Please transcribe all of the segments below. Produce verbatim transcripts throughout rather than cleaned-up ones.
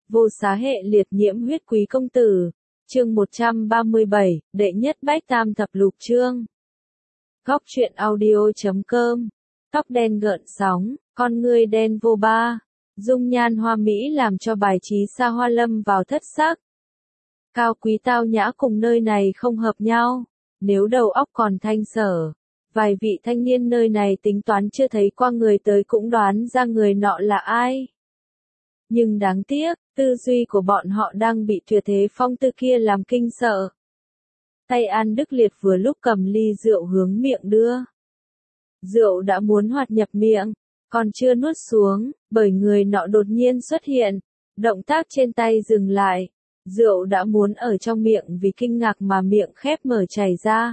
Vô xá hệ liệt nhiễm huyết quý công tử. Chương một trăm ba mươi bảy, đệ nhất bách tam thập lục chương. Góc truyện audio chấm com. Tóc đen gợn sóng, con ngươi đen vô ba. Dung nhan hoa mỹ làm cho bài trí xa hoa lâm vào thất sắc. Cao quý tao nhã cùng nơi này không hợp nhau. Nếu đầu óc còn thanh sở, vài vị thanh niên nơi này tính toán chưa thấy qua người tới cũng đoán ra người nọ là ai. Nhưng đáng tiếc, tư duy của bọn họ đang bị tuyệt thế phong tư kia làm kinh sợ. Tay An Đức Liệt vừa lúc cầm ly rượu hướng miệng đưa. Rượu đã muốn hoạt nhập miệng, còn chưa nuốt xuống, bởi người nọ đột nhiên xuất hiện. Động tác trên tay dừng lại. Rượu đã muốn ở trong miệng vì kinh ngạc mà miệng khép mở chảy ra.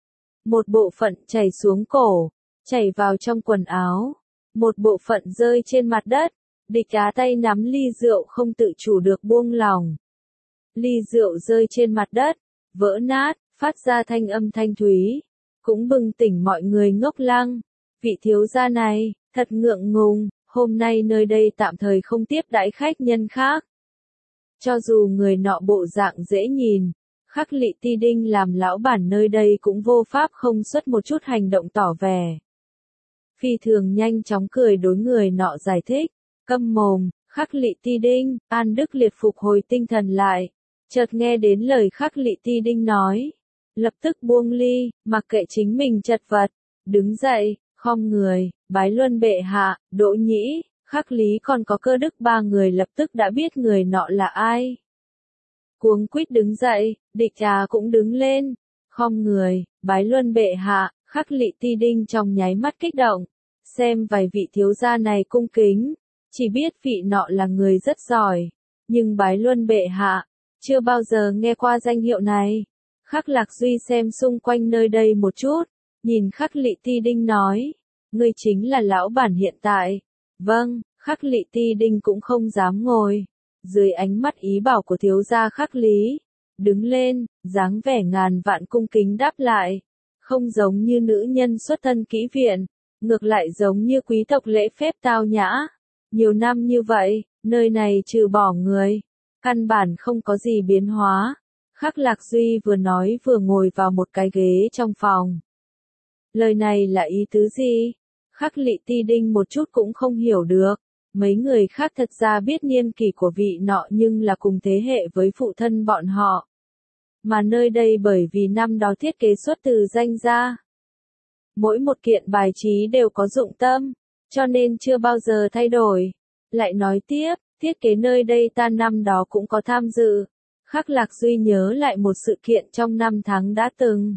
Một bộ phận chảy xuống cổ, chảy vào trong quần áo. Một bộ phận rơi trên mặt đất. Địch Á tay nắm ly rượu không tự chủ được buông lỏng. Ly rượu rơi trên mặt đất, vỡ nát, phát ra thanh âm thanh thúy. Cũng bừng tỉnh mọi người ngốc lăng. Vị thiếu gia này, thật ngượng ngùng, hôm nay nơi đây tạm thời không tiếp đãi khách nhân khác. Cho dù người nọ bộ dạng dễ nhìn, Khắc Lị Ti Đinh làm lão bản nơi đây cũng vô pháp không xuất một chút hành động tỏ vẻ. Phi thường nhanh chóng cười đối người nọ giải thích, câm mồm, Khắc Lị Ti Đinh. An Đức Liệt phục hồi tinh thần lại, chợt nghe đến lời Khắc Lị Ti Đinh nói, lập tức buông ly, mặc kệ chính mình chật vật, đứng dậy, khom người, bái luân bệ hạ. Đỗ Nhĩ, Khắc Lý còn có Cơ Đức ba người lập tức đã biết người nọ là ai. Cuống quýt đứng dậy, Địch Á cũng đứng lên, khom người, bái luân bệ hạ. Khắc Lị Ti Đinh trong nháy mắt kích động, xem vài vị thiếu gia này cung kính, chỉ biết vị nọ là người rất giỏi, nhưng bái luân bệ hạ, chưa bao giờ nghe qua danh hiệu này. Khắc Lạc Duy xem xung quanh nơi đây một chút, nhìn Khắc Lị Ti Đinh nói, ngươi chính là lão bản hiện tại. Vâng. Khắc Lị Ti Đinh cũng không dám ngồi. Dưới ánh mắt ý bảo của thiếu gia Khắc Lý, đứng lên, dáng vẻ ngàn vạn cung kính đáp lại. Không giống như nữ nhân xuất thân kỹ viện, ngược lại giống như quý tộc lễ phép tao nhã. Nhiều năm như vậy, nơi này trừ bỏ người, căn bản không có gì biến hóa. Khắc Lạc Duy vừa nói vừa ngồi vào một cái ghế trong phòng. Lời này là ý tứ gì? Khắc Lị Ti Đinh một chút cũng không hiểu được. Mấy người khác thật ra biết niên kỷ của vị nọ nhưng là cùng thế hệ với phụ thân bọn họ. Mà nơi đây bởi vì năm đó thiết kế xuất từ danh gia. Mỗi một kiện bài trí đều có dụng tâm, cho nên chưa bao giờ thay đổi. Lại nói tiếp, thiết kế nơi đây ta năm đó cũng có tham dự. Khắc Lạc Duy nhớ lại một sự kiện trong năm tháng đã từng.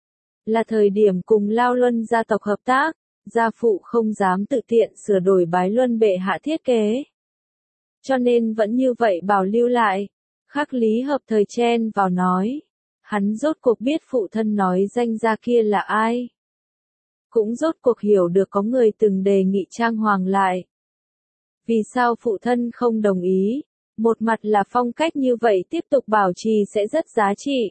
Là thời điểm cùng Lao Luân gia tộc hợp tác. Gia phụ không dám tự tiện sửa đổi bái luân bệ hạ thiết kế. Cho nên vẫn như vậy bảo lưu lại. Khắc Lý hợp thời chen vào nói. Hắn rốt cuộc biết phụ thân nói danh gia kia là ai. Cũng rốt cuộc hiểu được có người từng đề nghị trang hoàng lại. Vì sao phụ thân không đồng ý? Một mặt là phong cách như vậy tiếp tục bảo trì sẽ rất giá trị.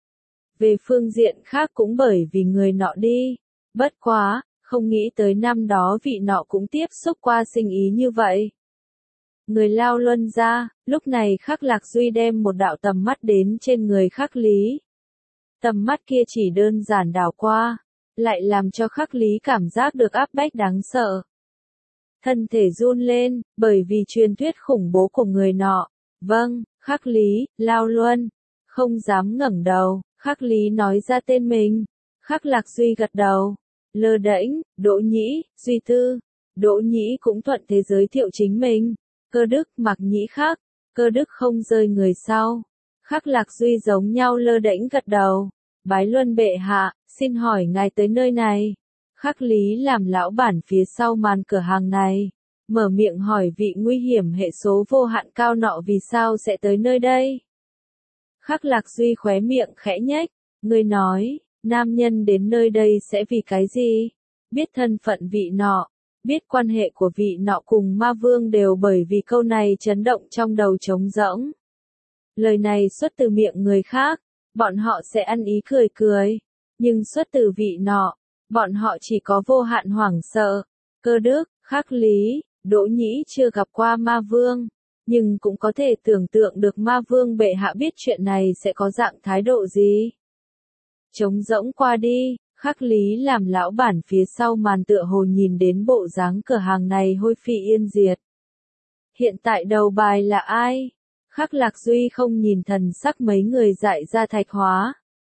Về phương diện khác cũng bởi vì người nọ đi. Bất quá. Không nghĩ tới năm đó vị nọ cũng tiếp xúc qua sinh ý như vậy. Người Lao Luân ra, lúc này Khắc Lạc Duy đem một đạo tầm mắt đến trên người Khắc Lý. Tầm mắt kia chỉ đơn giản đảo qua, lại làm cho Khắc Lý cảm giác được áp bách đáng sợ. Thân thể run lên, bởi vì truyền thuyết khủng bố của người nọ. Vâng, Khắc Lý, Lao Luân. Không dám ngẩng đầu, Khắc Lý nói ra tên mình. Khắc Lạc Duy gật đầu. Lơ đễnh, Đỗ Nhĩ, Duy Tư. Đỗ Nhĩ cũng thuận thế giới thiệu chính mình. Cơ Đức, Mặc Nhĩ Khắc. Cơ Đức không rơi người sau. Khắc Lạc Duy giống nhau lơ đễnh gật đầu. Bái luân bệ hạ, xin hỏi ngài tới nơi này. Khắc Lý làm lão bản phía sau màn cửa hàng này. Mở miệng hỏi vị nguy hiểm hệ số vô hạn cao nọ vì sao sẽ tới nơi đây. Khắc Lạc Duy khóe miệng khẽ nhếch. Người nói. Nam nhân đến nơi đây sẽ vì cái gì? Biết thân phận vị nọ, biết quan hệ của vị nọ cùng ma vương đều bởi vì câu này chấn động trong đầu trống rỗng. Lời này xuất từ miệng người khác, bọn họ sẽ ăn ý cười cười. Nhưng xuất từ vị nọ, bọn họ chỉ có vô hạn hoảng sợ. Cơ Đức, Khắc Lý, Đỗ Nhĩ chưa gặp qua ma vương. nhưng cũng có thể tưởng tượng được ma vương bệ hạ biết chuyện này sẽ có dạng thái độ gì. Trống rỗng qua đi, Khắc Lý làm lão bản phía sau màn tựa hồ nhìn đến bộ dáng cửa hàng này hôi phi yên diệt. Hiện tại đầu bài là ai? Khắc Lạc Duy không nhìn thần sắc mấy người dạy ra Thạch Hóa.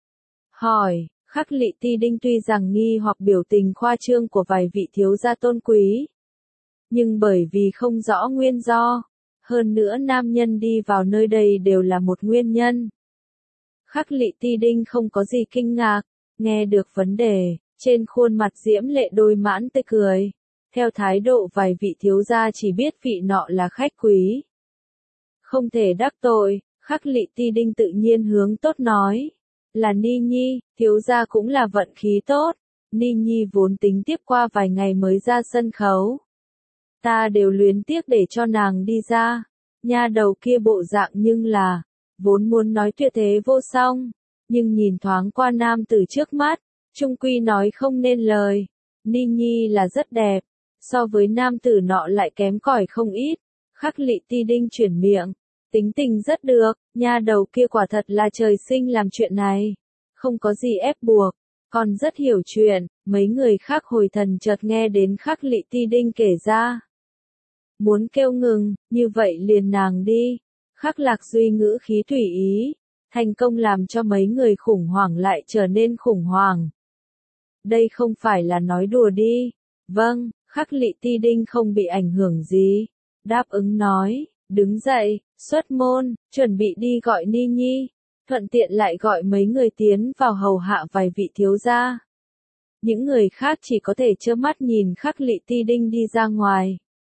Hỏi, Khắc Lị Ti Đinh tuy rằng nghi hoặc biểu tình khoa trương của vài vị thiếu gia tôn quý, nhưng bởi vì không rõ nguyên do, hơn nữa nam nhân đi vào nơi đây đều là một nguyên nhân. Khắc Lị Ti Đinh không có gì kinh ngạc, nghe được vấn đề, trên khuôn mặt diễm lệ đôi mãn tươi cười. Theo thái độ vài vị thiếu gia chỉ biết vị nọ là khách quý. Không thể đắc tội, Khắc Lị Ti Đinh tự nhiên hướng tốt nói. Là Ni Nhi, thiếu gia cũng là vận khí tốt. Ni Nhi vốn tính tiếp qua vài ngày mới ra sân khấu. Ta đều luyến tiếc để cho nàng đi ra. Nha đầu kia bộ dạng nhưng là, vốn muốn nói tuyệt thế vô song, nhưng nhìn thoáng qua nam tử trước mắt, trung quy nói không nên lời. Ni Nhi là rất đẹp, so với nam tử nọ lại kém cỏi không ít. Khắc Lị Ti Đinh chuyển miệng, tính tình rất được, nha đầu kia quả thật là trời sinh làm chuyện này, không có gì ép buộc, còn rất hiểu chuyện. Mấy người khác hồi thần chợt nghe đến Khắc Lị Ti Đinh kể ra, muốn kêu ngừng, như vậy liền nàng đi. Khắc Lạc Duy ngữ khí thủy ý, thành công làm cho mấy người khủng hoảng lại trở nên khủng hoảng. Đây không phải là nói đùa đi. Vâng, Khắc Lị Ti Đinh không bị ảnh hưởng gì, đáp ứng nói, đứng dậy, xuất môn, chuẩn bị đi gọi Ni Nhi, thuận tiện lại gọi mấy người tiến vào hầu hạ vài vị thiếu gia. Những người khác chỉ có thể trơ mắt nhìn Khắc Lị Ti Đinh đi ra ngoài.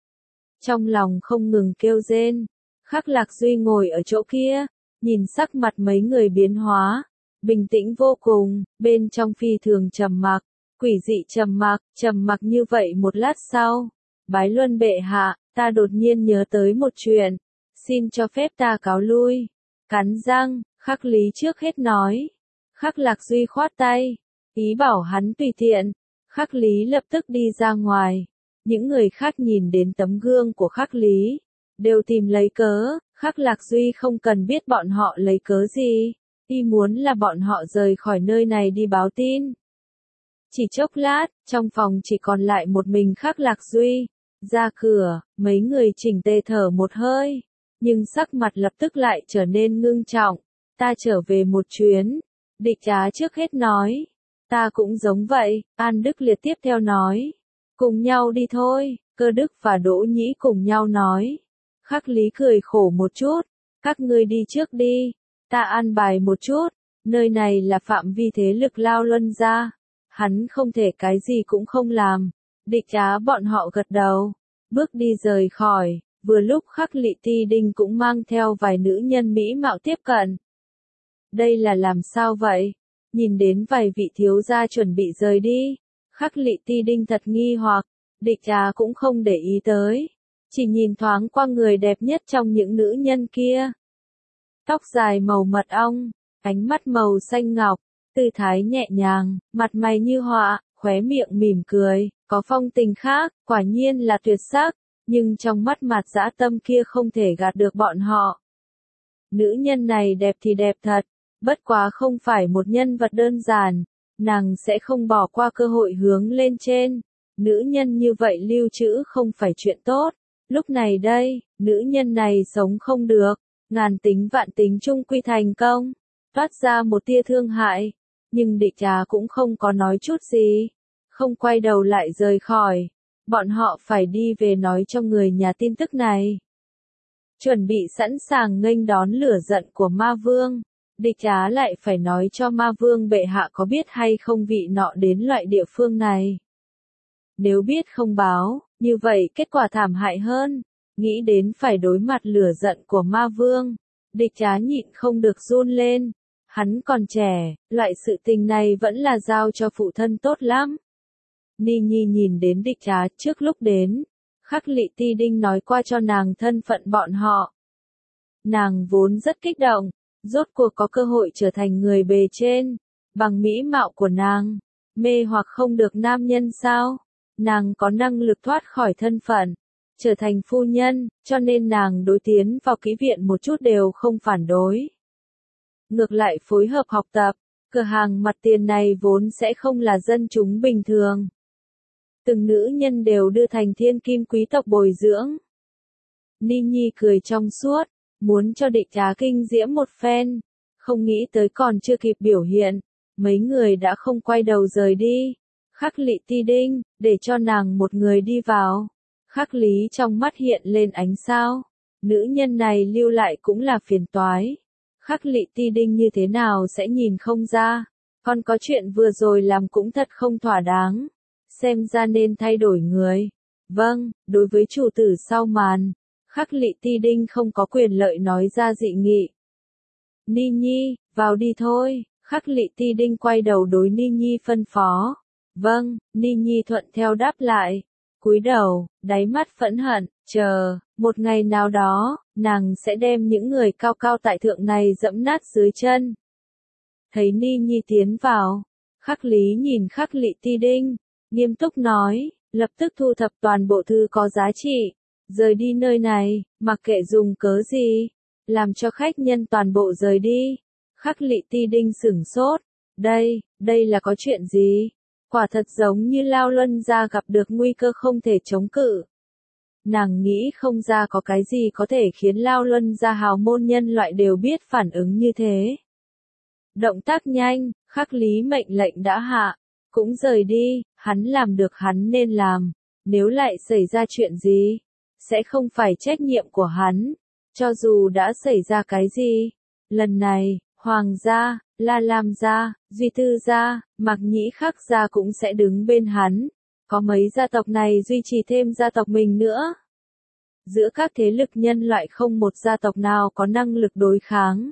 Trong lòng không ngừng kêu rên, Khắc Lạc Duy ngồi ở chỗ kia, nhìn sắc mặt mấy người biến hóa, bình tĩnh vô cùng, bên trong phi thường trầm mặc, quỷ dị trầm mặc, trầm mặc như vậy một lát sau. Bái Luân bệ hạ, ta đột nhiên nhớ tới một chuyện, xin cho phép ta cáo lui. Cắn răng, Khắc Lý trước hết nói. Khắc Lạc Duy khoát tay, ý bảo hắn tùy tiện. Khắc Lý lập tức đi ra ngoài. Những người khác nhìn đến tấm gương của Khắc Lý, đều tìm lấy cớ. Khắc Lạc Duy không cần biết bọn họ lấy cớ gì, y muốn là bọn họ rời khỏi nơi này đi báo tin. Chỉ chốc lát, trong phòng chỉ còn lại một mình Khắc Lạc Duy. Ra cửa, mấy người chỉnh tề thở một hơi, nhưng sắc mặt lập tức lại trở nên ngưng trọng. Ta trở về một chuyến. Địch Trá trước hết nói. Ta cũng giống vậy, An Đức Liệt tiếp theo nói. Cùng nhau đi thôi, Cơ Đức và Đỗ Nhĩ cùng nhau nói. Khắc Lý cười khổ một chút. Các ngươi đi trước đi, ta an bài một chút. Nơi này là phạm vi thế lực Lao Luân gia. Hắn không thể cái gì cũng không làm. Địch Trá bọn họ gật đầu, bước đi rời khỏi. Vừa lúc Khắc Lị Ti Đinh cũng mang theo vài nữ nhân mỹ mạo tiếp cận. Đây là làm sao vậy? Nhìn đến vài vị thiếu gia chuẩn bị rời đi, Khắc Lị Ti Đinh thật nghi hoặc. Địch Trá cũng không để ý tới, chỉ nhìn thoáng qua người đẹp nhất trong những nữ nhân kia. Tóc dài màu mật ong, ánh mắt màu xanh ngọc, tư thái nhẹ nhàng, mặt mày như họa, khóe miệng mỉm cười, có phong tình khác, quả nhiên là tuyệt sắc, nhưng trong mắt mặt dã tâm kia không thể gạt được bọn họ. Nữ nhân này đẹp thì đẹp thật, bất quá không phải một nhân vật đơn giản, nàng sẽ không bỏ qua cơ hội hướng lên trên. Nữ nhân như vậy lưu trữ không phải chuyện tốt. Lúc này đây, nữ nhân này sống không được, ngàn tính vạn tính chung quy thành công, toát ra một tia thương hại, nhưng Địch Trá cũng không có nói chút gì, không quay đầu lại rời khỏi. Bọn họ phải đi về nói cho người nhà tin tức này. Chuẩn bị sẵn sàng nghênh đón lửa giận của ma vương. Địch Trá lại phải nói cho ma vương bệ hạ có biết hay không vị nọ đến loại địa phương này. Nếu biết không báo, như vậy kết quả thảm hại hơn. Nghĩ đến phải đối mặt lửa giận của ma vương, Địch Trá nhịn không được run lên. Hắn còn trẻ, loại sự tình này vẫn là giao cho phụ thân tốt lắm. Ni Nhi nhìn đến Địch Trá trước lúc đến, Khắc Lị Ti Đinh nói qua cho nàng thân phận bọn họ. Nàng vốn rất kích động, rốt cuộc có cơ hội trở thành người bề trên, bằng mỹ mạo của nàng, mê hoặc không được nam nhân sao? Nàng có năng lực thoát khỏi thân phận, trở thành phu nhân, cho nên nàng đối tiến vào kỹ viện một chút đều không phản đối. Ngược lại phối hợp học tập, cửa hàng mặt tiền này vốn sẽ không là dân chúng bình thường. Từng nữ nhân đều đưa thành thiên kim quý tộc bồi dưỡng. Ni Nhi cười trong suốt, muốn cho Địch Trá kinh diễm một phen, không nghĩ tới còn chưa kịp biểu hiện, mấy người đã không quay đầu rời đi. Khắc Lị Ti Đinh, để cho nàng một người đi vào. Khắc Lý trong mắt hiện lên ánh sao, nữ nhân này lưu lại cũng là phiền toái. Khắc Lị Ti Đinh như thế nào sẽ nhìn không ra, còn có chuyện vừa rồi làm cũng thật không thỏa đáng, xem ra nên thay đổi người. Vâng, đối với chủ tử sau màn, Khắc Lị Ti Đinh không có quyền lợi nói ra dị nghị. Ni Nhi, vào đi thôi, Khắc Lị Ti Đinh quay đầu đối Ni Nhi phân phó. Vâng, Ni Nhi thuận theo đáp lại, cúi đầu, đáy mắt phẫn hận, chờ, một ngày nào đó, nàng sẽ đem những người cao cao tại thượng này dẫm nát dưới chân. Thấy Ni Nhi tiến vào, Khắc Lý nhìn Khắc Lị Ti Đinh, nghiêm túc nói, lập tức thu thập toàn bộ thư có giá trị, rời đi nơi này, mặc kệ dùng cớ gì, làm cho khách nhân toàn bộ rời đi. Khắc Lị Ti Đinh sửng sốt, đây, đây là có chuyện gì? Quả thật giống như Lao Luân gia gặp được nguy cơ không thể chống cự. Nàng nghĩ không ra có cái gì có thể khiến Lao Luân gia hào môn nhân loại đều biết phản ứng như thế. Động tác nhanh, Khắc Lý mệnh lệnh đã hạ, cũng rời đi, hắn làm được hắn nên làm, nếu lại xảy ra chuyện gì, sẽ không phải trách nhiệm của hắn, cho dù đã xảy ra cái gì. Lần này, Hoàng gia, La Lam gia, Duy Tư gia, Mạc Nhĩ Khắc gia cũng sẽ đứng bên hắn. Có mấy gia tộc này duy trì thêm gia tộc mình nữa. Giữa các thế lực nhân loại không một gia tộc nào có năng lực đối kháng.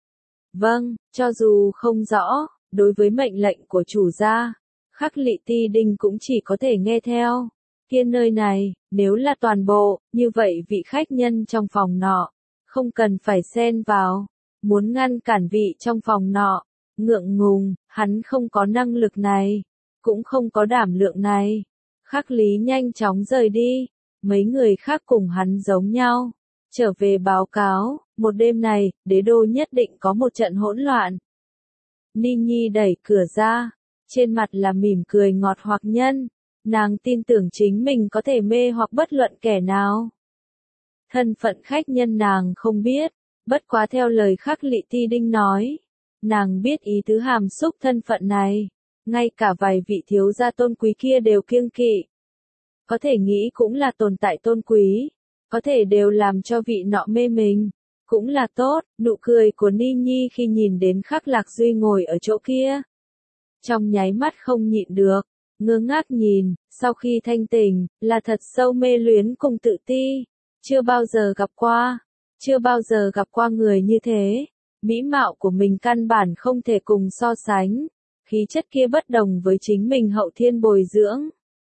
Vâng, cho dù không rõ, đối với mệnh lệnh của chủ gia, Khắc Lị Ti Đinh cũng chỉ có thể nghe theo. Kia nơi này, nếu là toàn bộ, như vậy vị khách nhân trong phòng nọ, không cần phải xen vào. Muốn ngăn cản vị trong phòng nọ, ngượng ngùng, hắn không có năng lực này, cũng không có đảm lượng này. Khắc Lý nhanh chóng rời đi, mấy người khác cùng hắn giống nhau, trở về báo cáo, một đêm này, đế đô nhất định có một trận hỗn loạn. Ni Nhi đẩy cửa ra, trên mặt là mỉm cười ngọt hoặc nhân, nàng tin tưởng chính mình có thể mê hoặc bất luận kẻ nào. Thân phận khách nhân nàng không biết. Bất quá theo lời Khắc Lị Ti Đinh nói, nàng biết ý tứ hàm xúc thân phận này, ngay cả vài vị thiếu gia tôn quý kia đều kiêng kỵ. Có thể nghĩ cũng là tồn tại tôn quý, có thể đều làm cho vị nọ mê mình, cũng là tốt. Nụ cười của Ni Nhi khi nhìn đến Khắc Lạc Duy ngồi ở chỗ kia, trong nháy mắt không nhịn được, ngơ ngác nhìn, sau khi thanh tỉnh, là thật sâu mê luyến cùng tự ti, chưa bao giờ gặp qua. Chưa bao giờ gặp qua người như thế, mỹ mạo của mình căn bản không thể cùng so sánh, khí chất kia bất đồng với chính mình hậu thiên bồi dưỡng.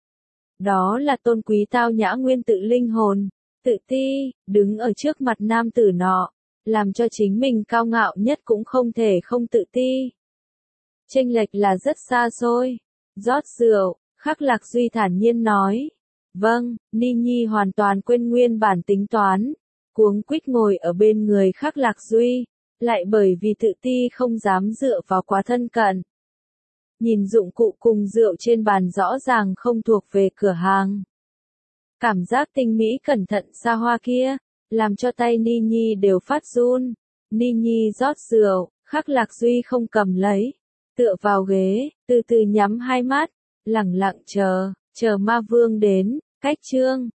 Đó là tôn quý tao nhã nguyên tự linh hồn, tự ti, đứng ở trước mặt nam tử nọ, làm cho chính mình cao ngạo nhất cũng không thể không tự ti. Chênh lệch là rất xa xôi. Rót rượu, Khắc Lạc Duy thản nhiên nói. Vâng, Ni Nhi hoàn toàn quên nguyên bản tính toán. Cuống quýt ngồi ở bên người Khắc Lạc Duy, lại bởi vì tự ti không dám dựa vào quá thân cận. Nhìn dụng cụ cùng rượu trên bàn rõ ràng không thuộc về cửa hàng. Cảm giác tinh mỹ cẩn thận xa hoa kia, làm cho tay Ni Nhi đều phát run. Ni Nhi rót rượu, Khắc Lạc Duy không cầm lấy, tựa vào ghế, từ từ nhắm hai mắt, lẳng lặng chờ, chờ ma vương đến. Cách chương